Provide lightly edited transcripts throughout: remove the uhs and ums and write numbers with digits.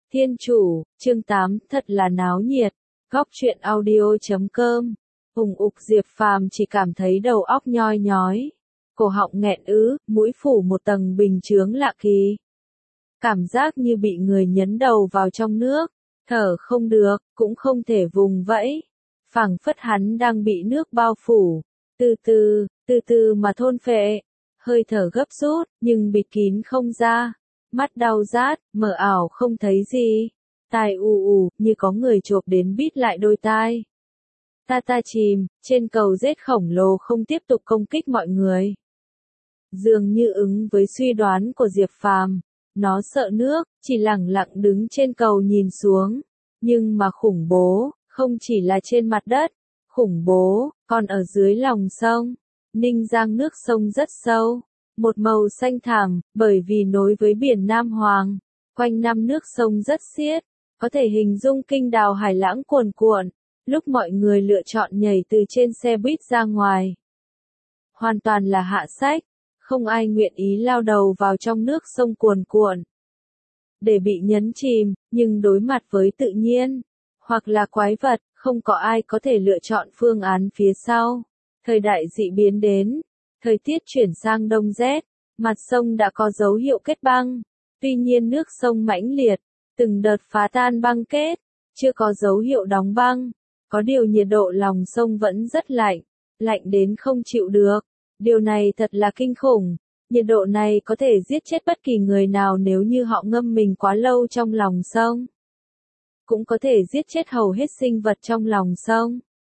Thiên chủ, chương 8, thật là náo nhiệt. Góc truyện audio.com. Hùng ục Diệp Phàm chỉ cảm thấy đầu óc nhoi nhói, cổ họng nghẹn ứ, mũi phủ một tầng bình chướng lạ kỳ. Cảm giác như bị người nhấn đầu vào trong nước, thở không được, cũng không thể vùng vẫy. Phảng phất hắn đang bị nước bao phủ, từ từ mà thôn phệ. Hơi thở gấp rút, nhưng bịt kín không ra. Mắt đau rát, mờ ảo không thấy gì. Tai ù, như có người chộp đến bít lại đôi tai. Ta chìm, trên cầu rết khổng lồ không tiếp tục công kích mọi người. Dường như ứng với suy đoán của Diệp Phàm, nó sợ nước, chỉ lẳng lặng đứng trên cầu nhìn xuống. Nhưng mà khủng bố, không chỉ là trên mặt đất, khủng bố, còn ở dưới lòng sông. Ninh Giang nước sông rất sâu, một màu xanh thẳm, bởi vì nối với biển Nam Hoàng. Quanh năm nước sông rất xiết, có thể hình dung kinh đào hải lãng cuồn cuộn. Lúc mọi người lựa chọn nhảy từ trên xe buýt ra ngoài, hoàn toàn là hạ sách, không ai nguyện ý lao đầu vào trong nước sông cuồn cuộn để bị nhấn chìm, nhưng đối mặt với tự nhiên, hoặc là quái vật, không có ai có thể lựa chọn phương án phía sau. Thời đại dị biến đến, thời tiết chuyển sang đông rét, mặt sông đã có dấu hiệu kết băng, tuy nhiên nước sông mãnh liệt, từng đợt phá tan băng kết, chưa có dấu hiệu đóng băng. Có điều nhiệt độ lòng sông vẫn rất lạnh, lạnh đến không chịu được. Điều này thật là kinh khủng. Nhiệt độ này có thể giết chết bất kỳ người nào nếu như họ ngâm mình quá lâu trong lòng sông. Cũng có thể giết chết hầu hết sinh vật trong lòng sông.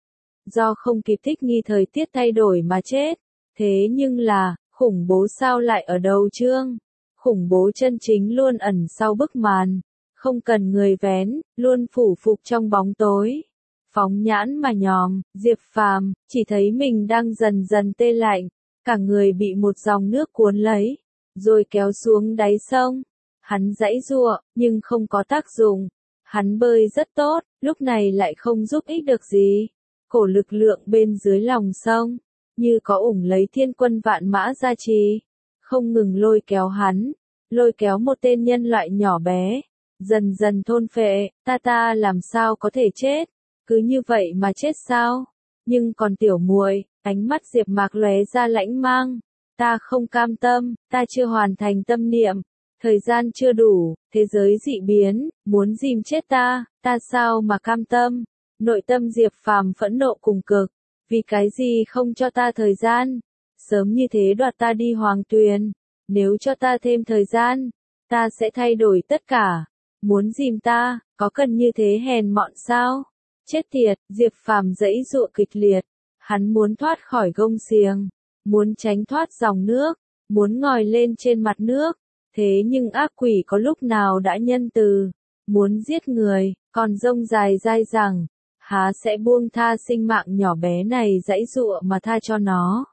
Do không kịp thích nghi thời tiết thay đổi mà chết. Thế nhưng là, khủng bố sao lại ở đầu chương? Khủng bố chân chính luôn ẩn sau bức màn. Không cần người vén, luôn phủ phục trong bóng tối. Phóng nhãn mà nhòm, Diệp Phàm chỉ thấy mình đang dần dần tê lạnh, cả người bị một dòng nước cuốn lấy, rồi kéo xuống đáy sông. Hắn giãy giụa, nhưng không có tác dụng. Hắn bơi rất tốt, lúc này lại không giúp ích được gì. Cổ lực lượng bên dưới lòng sông, như có ủng lấy thiên quân vạn mã gia trì, không ngừng lôi kéo hắn, lôi kéo một tên nhân loại nhỏ bé, dần dần thôn phệ. Ta làm sao có thể chết? Cứ như vậy mà chết sao? Nhưng còn tiểu muội, ánh mắt Diệp Mạc lóe ra lãnh mang. Ta không cam tâm, ta chưa hoàn thành tâm niệm. Thời gian chưa đủ, thế giới dị biến, muốn dìm chết ta sao mà cam tâm? Nội tâm Diệp Phàm phẫn nộ cùng cực. Vì cái gì không cho ta thời gian? Sớm như thế đoạt ta đi Hoàng Tuyền. Nếu cho ta thêm thời gian, ta sẽ thay đổi tất cả. Muốn dìm ta, có cần như thế hèn mọn sao? Chết tiệt, Diệp Phàm giãy giụa kịch liệt. Hắn muốn thoát khỏi gông xiềng, muốn tránh thoát dòng nước, muốn ngoi lên trên mặt nước. Thế nhưng ác quỷ có lúc nào đã nhân từ, muốn giết người, còn rông dài dai dẳng, há sẽ buông tha sinh mạng nhỏ bé này giãy giụa mà tha cho nó.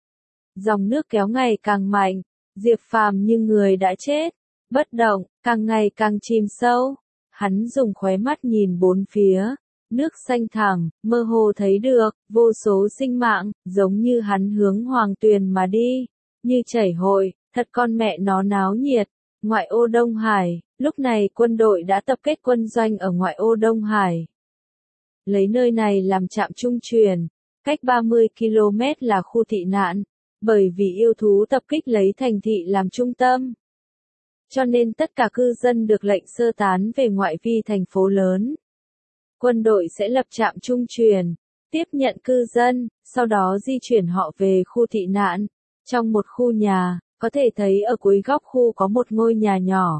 Dòng nước kéo ngày càng mạnh, Diệp Phàm như người đã chết, bất động, càng ngày càng chìm sâu. Hắn dùng khóe mắt nhìn bốn phía. Nước xanh thẳm, mơ hồ thấy được, vô số sinh mạng, giống như hắn hướng Hoàng Tuyền mà đi, như chảy hội, thật con mẹ nó náo nhiệt. Ngoại ô Đông Hải, lúc này quân đội đã tập kết quân doanh ở ngoại ô Đông Hải. Lấy nơi này làm trạm trung truyền, cách 30 km là khu tị nạn, bởi vì yêu thú tập kích lấy thành thị làm trung tâm. Cho nên tất cả cư dân được lệnh sơ tán về ngoại vi thành phố lớn. Quân đội sẽ lập trạm trung truyền, tiếp nhận cư dân, sau đó di chuyển họ về khu tị nạn. Trong một khu nhà, có thể thấy ở cuối góc khu có một ngôi nhà nhỏ.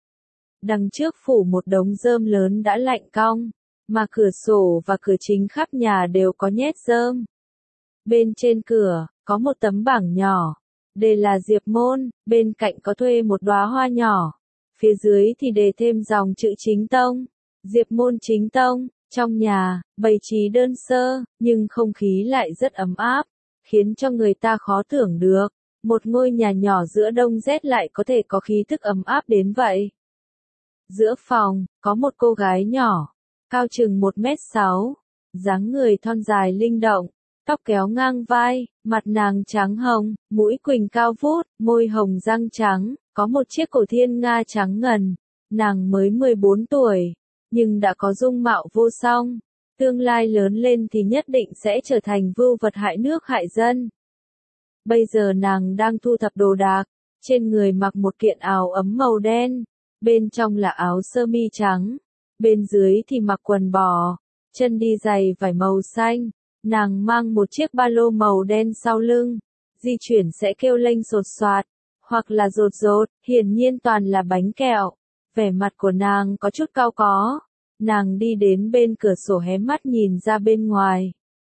Đằng trước phủ một đống rơm lớn đã lạnh cong, mà cửa sổ và cửa chính khắp nhà đều có nhét rơm. Bên trên cửa, có một tấm bảng nhỏ, đề là Diệp Môn, bên cạnh có thuê một đóa hoa nhỏ. Phía dưới thì đề thêm dòng chữ chính tông. Diệp Môn chính tông. Trong nhà, bày trí đơn sơ, nhưng không khí lại rất ấm áp, khiến cho người ta khó tưởng được. Một ngôi nhà nhỏ giữa đông rét lại có thể có khí thức ấm áp đến vậy. Giữa phòng, có một cô gái nhỏ, cao chừng 1m6, dáng người thon dài linh động, tóc kéo ngang vai, mặt nàng trắng hồng, mũi quỳnh cao vút, môi hồng răng trắng, có một chiếc cổ thiên nga trắng ngần. nàng mới 14 tuổi, nhưng đã có dung mạo vô song, tương lai lớn lên thì nhất định sẽ trở thành vưu vật hại nước hại dân. Bây giờ nàng đang thu thập đồ đạc, trên người mặc một kiện áo ấm màu đen, bên trong là áo sơ mi trắng, bên dưới thì mặc quần bò, chân đi giày vải màu xanh, nàng mang một chiếc ba lô màu đen sau lưng, di chuyển sẽ kêu lênh sột soạt, hoặc là rột rột, hiển nhiên toàn là bánh kẹo. Vẻ mặt của nàng có chút cau có, nàng đi đến bên cửa sổ hé mắt nhìn ra bên ngoài.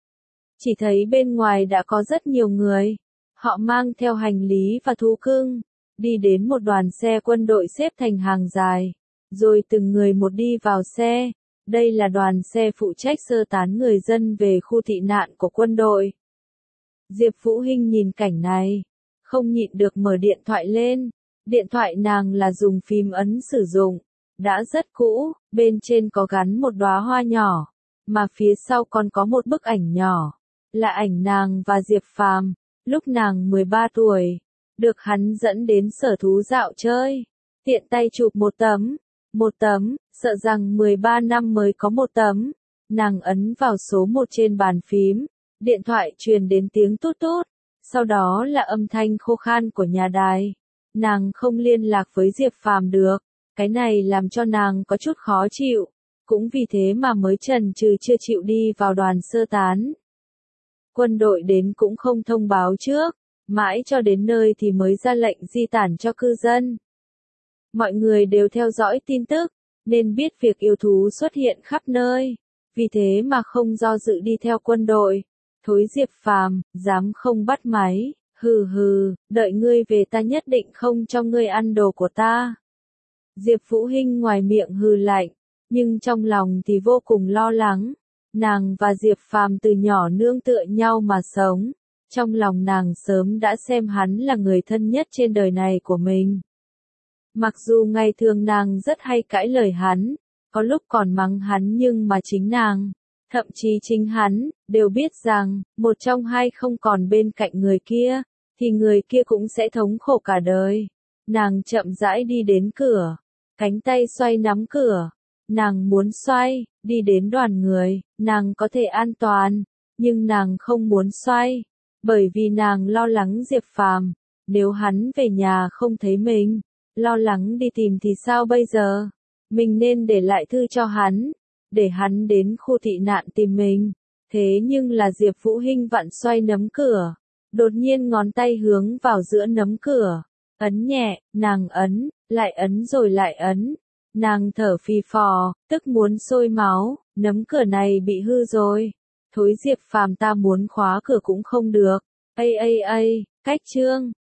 Chỉ thấy bên ngoài đã có rất nhiều người, họ mang theo hành lý và thú cưng, đi đến một đoàn xe quân đội xếp thành hàng dài, rồi từng người một đi vào xe. Đây là đoàn xe phụ trách sơ tán người dân về khu tị nạn của quân đội. Diệp Vũ Hinh nhìn cảnh này, không nhịn được mở điện thoại lên. Điện thoại nàng là dùng phím ấn sử dụng, đã rất cũ, bên trên có gắn một đóa hoa nhỏ, mà phía sau còn có một bức ảnh nhỏ, là ảnh nàng và Diệp Phàm, lúc nàng 13 tuổi, được hắn dẫn đến sở thú dạo chơi, tiện tay chụp một tấm, sợ rằng 13 năm mới có một tấm. Nàng ấn vào số 1 trên bàn phím, điện thoại truyền đến tiếng tút tút, sau đó là âm thanh khô khan của nhà đài. Nàng không liên lạc với Diệp Phàm được, cái này làm cho nàng có chút khó chịu, cũng vì thế mà mới chần chừ chưa chịu đi vào đoàn sơ tán. Quân đội đến cũng không thông báo trước, mãi cho đến nơi thì mới ra lệnh di tản cho cư dân. Mọi người đều theo dõi tin tức, nên biết việc yêu thú xuất hiện khắp nơi, vì thế mà không do dự đi theo quân đội. Thối Diệp Phàm, dám không bắt máy, hừ hừ, đợi ngươi về ta nhất định không cho ngươi ăn đồ của ta. Diệp Vũ Hinh ngoài miệng hừ lạnh, nhưng trong lòng thì vô cùng lo lắng. Nàng và Diệp Phàm từ nhỏ nương tựa nhau mà sống, trong lòng nàng sớm đã xem hắn là người thân nhất trên đời này của mình. Mặc dù ngày thường nàng rất hay cãi lời hắn, có lúc còn mắng hắn, nhưng mà chính nàng, thậm chí chính hắn, đều biết rằng, một trong hai không còn bên cạnh người kia, thì người kia cũng sẽ thống khổ cả đời. Nàng chậm rãi đi đến cửa, cánh tay xoay nắm cửa, nàng muốn xoay, đi đến đoàn người, nàng có thể an toàn, nhưng nàng không muốn xoay, bởi vì nàng lo lắng Diệp Phàm, nếu hắn về nhà không thấy mình, lo lắng đi tìm thì sao bây giờ? Mình nên để lại thư cho hắn, để hắn đến khu tị nạn tìm mình. Thế nhưng là Diệp Vũ Hinh vặn xoay nấm cửa, đột nhiên ngón tay hướng vào giữa nấm cửa, ấn nhẹ, nàng ấn, lại ấn rồi lại ấn. Nàng thở phì phò, tức muốn sôi máu, nấm cửa này bị hư rồi. Thối Diệp Phàm, ta muốn khóa cửa cũng không được. Cách chương